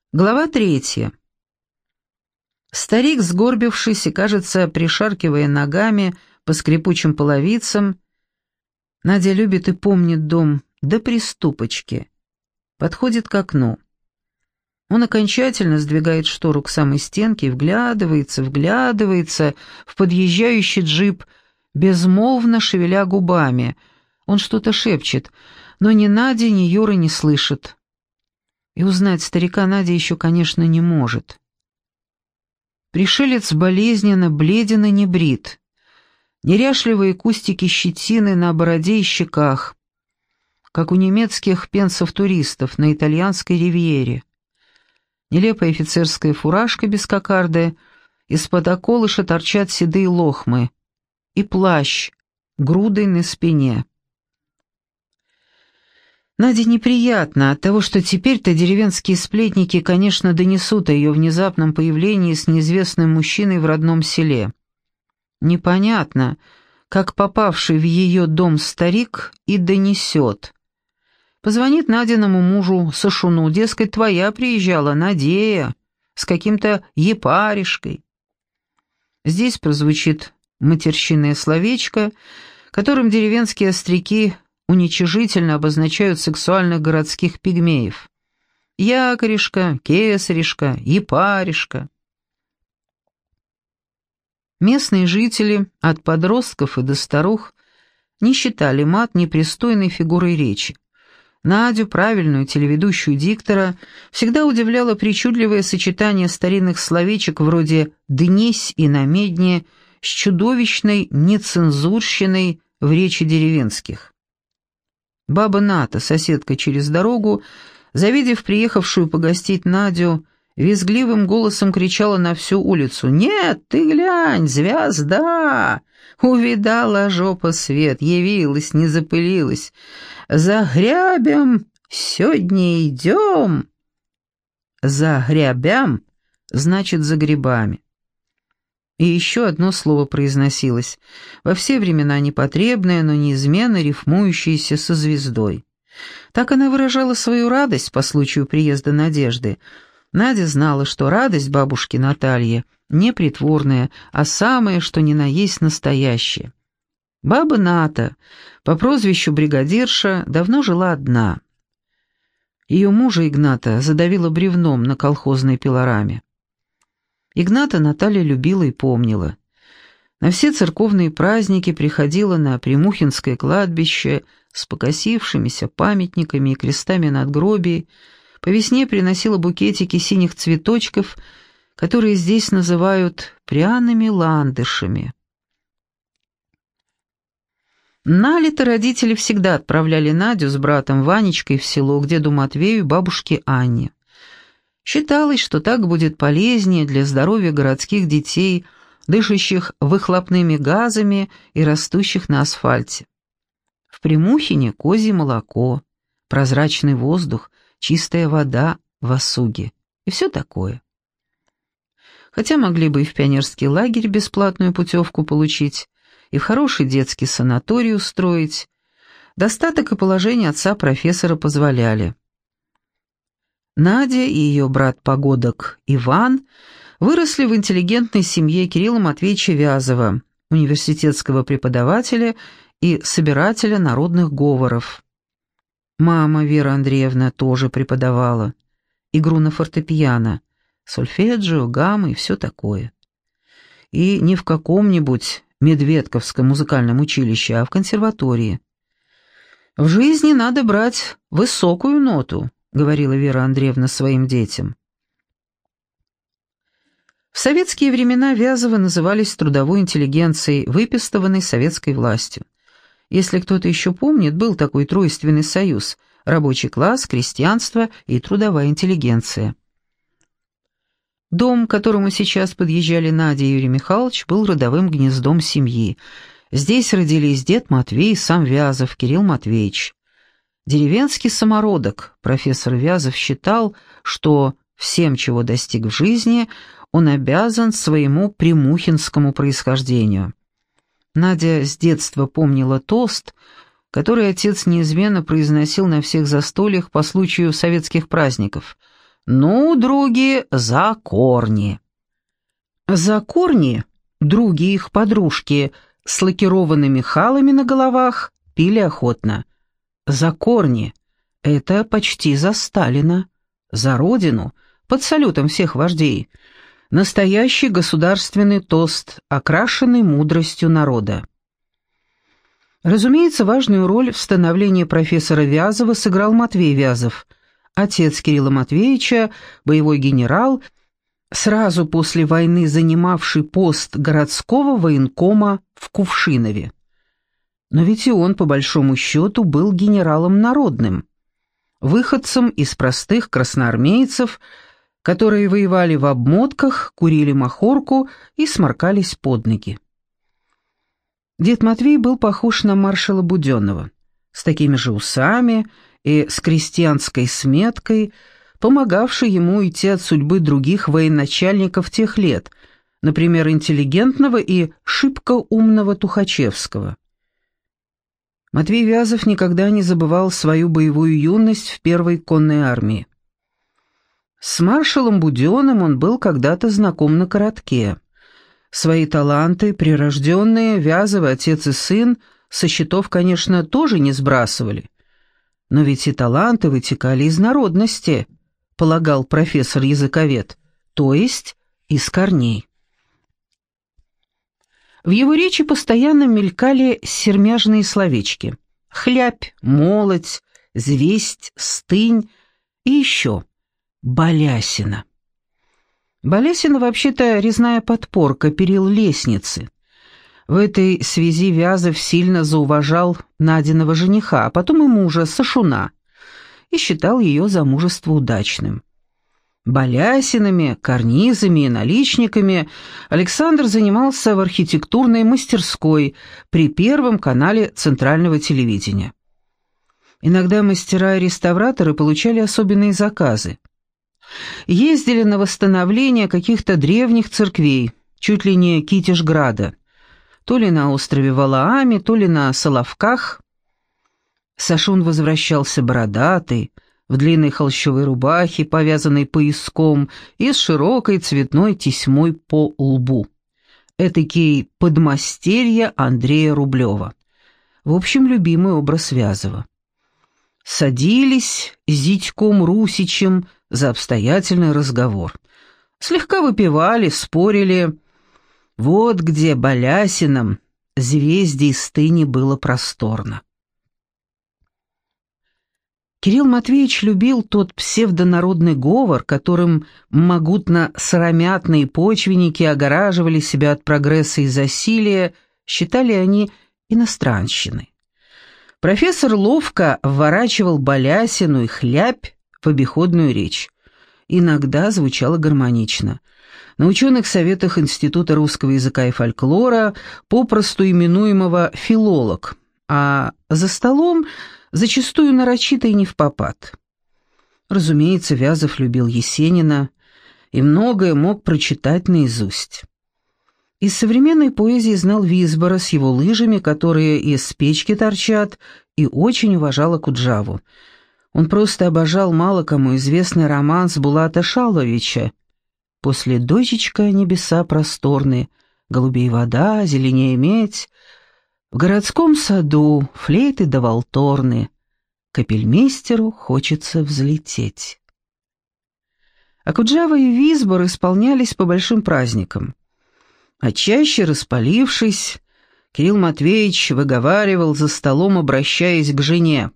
Глава 3. Старик, сгорбившись и, кажется, пришаркивая ногами по скрипучим половицам, Надя любит и помнит дом до приступочки, подходит к окну. Он окончательно сдвигает штору к самой стенке и вглядывается в подъезжающий джип, безмолвно шевеля губами. Он что-то шепчет, но ни Надя, ни Юра не слышит. И узнать старика Надя еще, конечно, не может. Пришелец болезненно бледен и небрит. Неряшливые кустики щетины на бороде и щеках, как у немецких пенсов-туристов на итальянской ривьере. Нелепая офицерская фуражка без кокарды, из-под околыша торчат седые лохмы. И плащ, грудой на спине. Наде неприятно от того, что теперь-то деревенские сплетники, конечно, донесут о ее внезапном появлении с неизвестным мужчиной в родном селе. Непонятно, как попавший в ее дом старик и донесет. Позвонит Надиному мужу Сашуну, дескать, твоя приезжала, Надея, с каким-то епаришкой. Здесь прозвучит матерщинное словечко, которым деревенские остряки уничижительно обозначают сексуальных городских пигмеев. Якоришка, кесаришка, епаришка. Местные жители, от подростков и до старух, не считали мат непристойной фигурой речи. Надю, правильную телеведущую диктора, всегда удивляло причудливое сочетание старинных словечек вроде «днесь» и «намедне» с чудовищной нецензурщиной в речи деревенских. Баба Ната, соседка через дорогу, завидев приехавшую погостить Надю, визгливым голосом кричала на всю улицу: «Нет, ты глянь, звезда! Увидала жопа свет, явилась, не запылилась. За грябем сегодня идем!» «За грябям» значит «за грибами». И еще одно слово произносилось, во все времена непотребное, но неизменно рифмующееся со звездой. Так она выражала свою радость по случаю приезда Надежды. Надя знала, что радость бабушки Натальи не притворная, а самое, что ни на есть настоящее. Баба Ната, по прозвищу бригадирша, давно жила одна. Ее мужа Игната задавило бревном на колхозной пилораме. Игната Наталья любила и помнила. На все церковные праздники приходила на Примухинское кладбище с покосившимися памятниками и крестами надгробий, по весне приносила букетики синих цветочков, которые здесь называют пряными ландышами. На лето родители всегда отправляли Надю с братом Ванечкой в село к деду Матвею и бабушке Анне. Считалось, что так будет полезнее для здоровья городских детей, дышащих выхлопными газами и растущих на асфальте. В Примухине козье молоко, прозрачный воздух, чистая вода в Осуге и все такое. Хотя могли бы и в пионерский лагерь бесплатную путевку получить, и в хороший детский санаторий устроить, достаток и положение отца профессора позволяли. Надя и ее брат-погодок Иван выросли в интеллигентной семье Кирилла Матвеевича Вязова, университетского преподавателя и собирателя народных говоров. Мама Вера Андреевна тоже преподавала игру на фортепиано, сольфеджио, гаммы и все такое. И не в каком-нибудь Медведковском музыкальном училище, а в консерватории. «В жизни надо брать высокую ноту», — говорила Вера Андреевна своим детям. В советские времена Вязовы назывались трудовой интеллигенцией, выпистыванной советской властью. Если кто-то еще помнит, был такой тройственный союз – рабочий класс, крестьянство и трудовая интеллигенция. Дом, к которому сейчас подъезжали Надя и Юрий Михайлович, был родовым гнездом семьи. Здесь родились дед Матвей и сам Вязов, Кирилл Матвеевич. Деревенский самородок, профессор Вязов считал, что всем, чего достиг в жизни, он обязан своему примухинскому происхождению. Надя с детства помнила тост, который отец неизменно произносил на всех застольях по случаю советских праздников. «Ну, други, за корни». За корни други их подружки с лакированными халами на головах пили охотно. За корни — это почти за Сталина, за родину, под салютом всех вождей. Настоящий государственный тост, окрашенный мудростью народа. Разумеется, важную роль в становлении профессора Вязова сыграл Матвей Вязов, отец Кирилла Матвеевича, боевой генерал, сразу после войны занимавший пост городского военкома в Кувшинове. Но ведь и он, по большому счету, был генералом народным, выходцем из простых красноармейцев, которые воевали в обмотках, курили махорку и сморкались под ноги. Дед Матвей был похож на маршала Буденного, с такими же усами и с крестьянской сметкой, помогавший ему уйти от судьбы других военачальников тех лет, например, интеллигентного и шибко умного Тухачевского. Матвей Вязов никогда не забывал свою боевую юность в первой конной армии. С маршалом Буденным он был когда-то знаком на коротке. Свои таланты, прирожденные, Вязовы, отец и сын, со счетов, конечно, тоже не сбрасывали. Но ведь и таланты вытекали из народности, полагал профессор-языковед, то есть из корней. В его речи постоянно мелькали сермяжные словечки: хлябь, молоть, звесть, стынь и еще балясина. Балясина вообще-то резная подпорка перил лестницы. В этой связи Вязов сильно зауважал Надиного жениха, а потом и мужа, Сашуна, и считал ее замужество удачным. Балясинами, карнизами и наличниками Александр занимался в архитектурной мастерской при Первом канале Центрального телевидения. Иногда мастера и реставраторы получали особенные заказы. Ездили на восстановление каких-то древних церквей, чуть ли не Китежграда, то ли на острове Валааме, то ли на Соловках. Сашун возвращался бородатый, в длинной холщовой рубахе, повязанной пояском и с широкой цветной тесьмой по лбу. Этакий подмастерье Андрея Рублева. В общем, любимый образ Вязова. Садились с зятьком Русичем за обстоятельный разговор. Слегка выпивали, спорили. Вот где балясинам, звезде и стыни было просторно. Кирилл Матвеевич любил тот псевдонародный говор, которым могутно-сыромятные почвенники огораживали себя от прогресса и засилия, считали они иностранщиной. Профессор ловко вворачивал балясину и хлябь в обиходную речь. Иногда звучало гармонично. На ученых советах Института русского языка и фольклора, попросту именуемого «филолог», а за столом зачастую нарочито и невпопад. Разумеется, Вязов любил Есенина и многое мог прочитать наизусть. Из современной поэзии знал Висбора с его лыжами, которые из печки торчат, и очень уважал Окуджаву. Он просто обожал мало кому известный романс Булата Шалвовича «После дождичка небеса просторные, голубей вода, зеленее медь, в городском саду флейты да валторны, капельмейстеру хочется взлететь». Окуджава и Висбор исполнялись по большим праздникам. А чаще, распалившись, Кирилл Матвеевич выговаривал за столом, обращаясь к жене: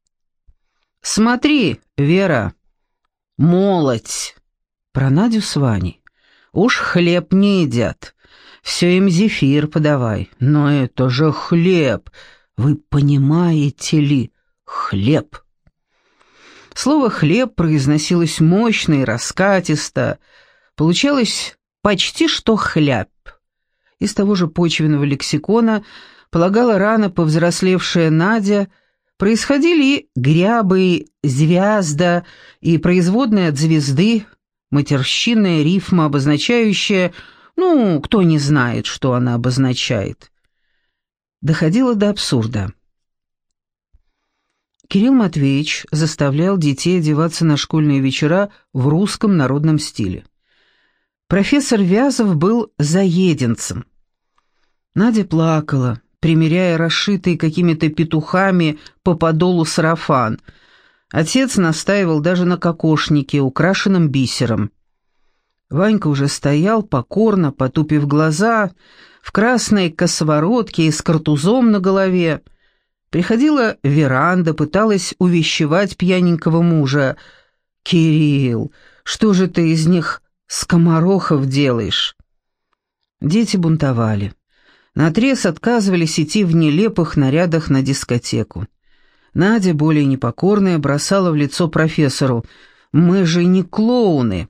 «Смотри, Вера, молоть!» Про Надю с Ваней: «Уж хлеб не едят, все им зефир подавай, но это же хлеб, вы понимаете ли, хлеб!» Слово «хлеб» произносилось мощно и раскатисто, получалось почти что «хлябь». Из того же почвенного лексикона, полагала рано повзрослевшая Надя, происходили и грябы, и звязда, и производные от звезды, матерщинная рифма, обозначающая, кто не знает, что она обозначает. Доходило до абсурда. Кирилл Матвеевич заставлял детей одеваться на школьные вечера в русском народном стиле. Профессор Вязов был заеденцем. Надя плакала, примеряя расшитый какими-то петухами по подолу сарафан. Отец настаивал даже на кокошнике, украшенном бисером. Ванька уже стоял покорно, потупив глаза, в красной косоворотке и с картузом на голове. Приходила Веранда, пыталась увещевать пьяненького мужа. «Кирилл, что же ты из них скоморохов делаешь?» Дети бунтовали. Наотрез отказывались идти в нелепых нарядах на дискотеку. Надя, более непокорная, бросала в лицо профессору: «Мы же не клоуны».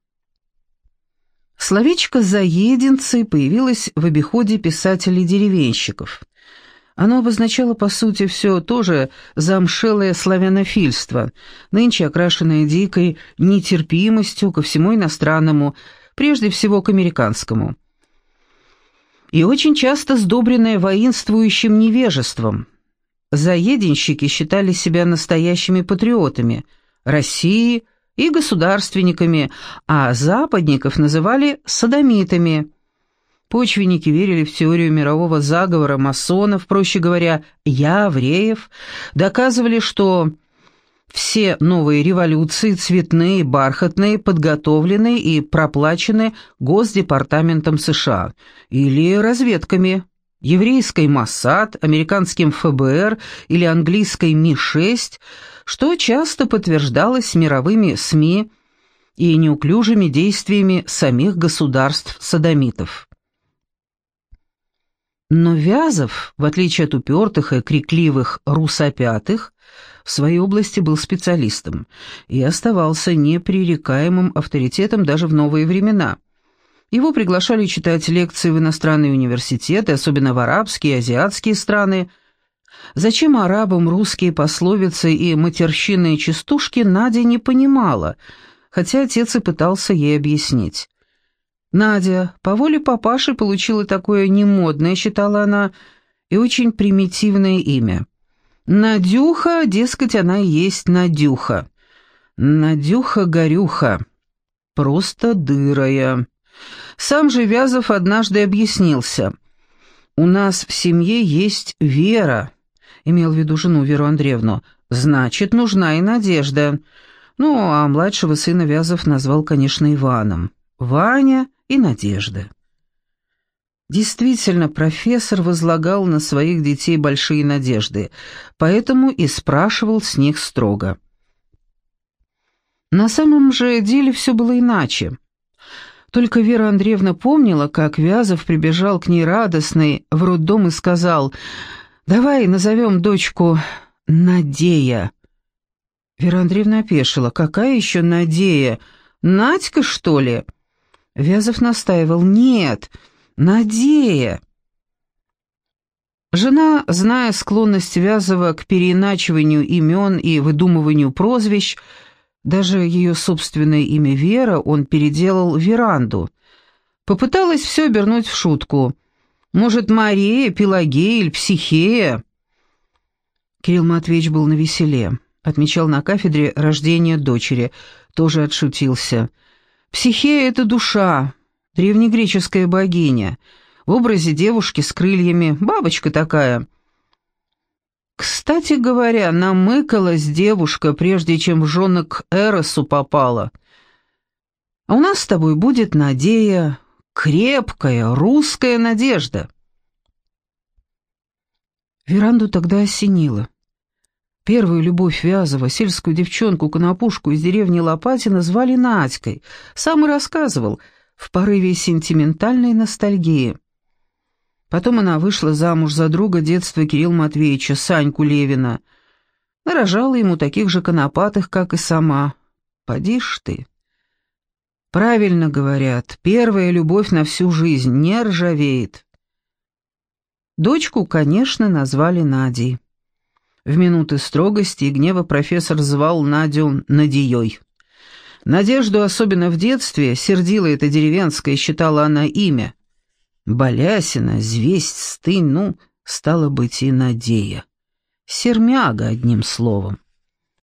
Словечко «заеденцы» появилось в обиходе писателей-деревенщиков. Оно обозначало, по сути, все то же замшелое славянофильство, нынче окрашенное дикой нетерпимостью ко всему иностранному, прежде всего к американскому. И очень часто сдобренное воинствующим невежеством. Заеденщики считали себя настоящими патриотами России и государственниками, а западников называли содомитами. Почвенники верили в теорию мирового заговора масонов, проще говоря, евреев, доказывали, что все новые революции, цветные, бархатные, подготовлены и проплачены Госдепартаментом США или разведками, еврейской Моссад, американским ФБР или английской Ми-6, что часто подтверждалось мировыми СМИ и неуклюжими действиями самих государств-содомитов. Но Вязов, в отличие от упертых и крикливых русопятых, в своей области был специалистом и оставался непререкаемым авторитетом даже в новые времена. Его приглашали читать лекции в иностранные университеты, особенно в арабские и азиатские страны. Зачем арабам русские пословицы и матерщинные частушки, Надя не понимала, хотя отец и пытался ей объяснить. Надя по воле папаши получила такое немодное, считала она, и очень примитивное имя. Надюха, дескать, она и есть Надюха. Надюха-горюха. Просто дырая. Сам же Вязов однажды объяснился. «У нас в семье есть Вера», имел в виду жену Веру Андреевну, «значит, нужна и Надежда». Ну, а младшего сына Вязов назвал, конечно, Иваном. Ваня и Надежда. Действительно, профессор возлагал на своих детей большие надежды, поэтому и спрашивал с них строго. На самом же деле все было иначе. Только Вера Андреевна помнила, как Вязов прибежал к ней радостный в роддом и сказал: «Давай назовем дочку Надея». Вера Андреевна опешила. «Какая еще Надея? Надька, что ли?» Вязов настаивал: «Нет, Надея». Жена, зная склонность Вязова к переиначиванию имен и выдумыванию прозвищ, даже ее собственное имя Вера он переделал в Веранду, попыталась все обернуть в шутку. Может, Мария, Пелагея или Психея? Кирилл Матвеевич был навеселе, отмечал на кафедре рождение дочери, тоже отшутился. Психея — это душа, древнегреческая богиня, в образе девушки с крыльями, бабочка такая. Кстати говоря, намыкалась девушка, прежде чем в жены к Эросу попала. А у нас с тобой будет Надея, крепкая русская надежда. Веранду тогда осенило. Первую любовь Вязова, сельскую девчонку-конопушку из деревни Лопатино, звали Надькой. Сам и рассказывал, в порыве сентиментальной ностальгии. Потом она вышла замуж за друга детства Кирилла Матвеевича, Саньку Левина. Нарожала ему таких же конопатых, как и сама. Поди ж ты. Правильно говорят, первая любовь на всю жизнь не ржавеет. Дочку, конечно, назвали Надей. В минуты строгости и гнева профессор звал Надю Надеей. Надежду, особенно в детстве, сердила эта деревенская, считала она имя. Балясина, Звесть, Стынь, ну, стало быть, и Надея. Сермяга, одним словом.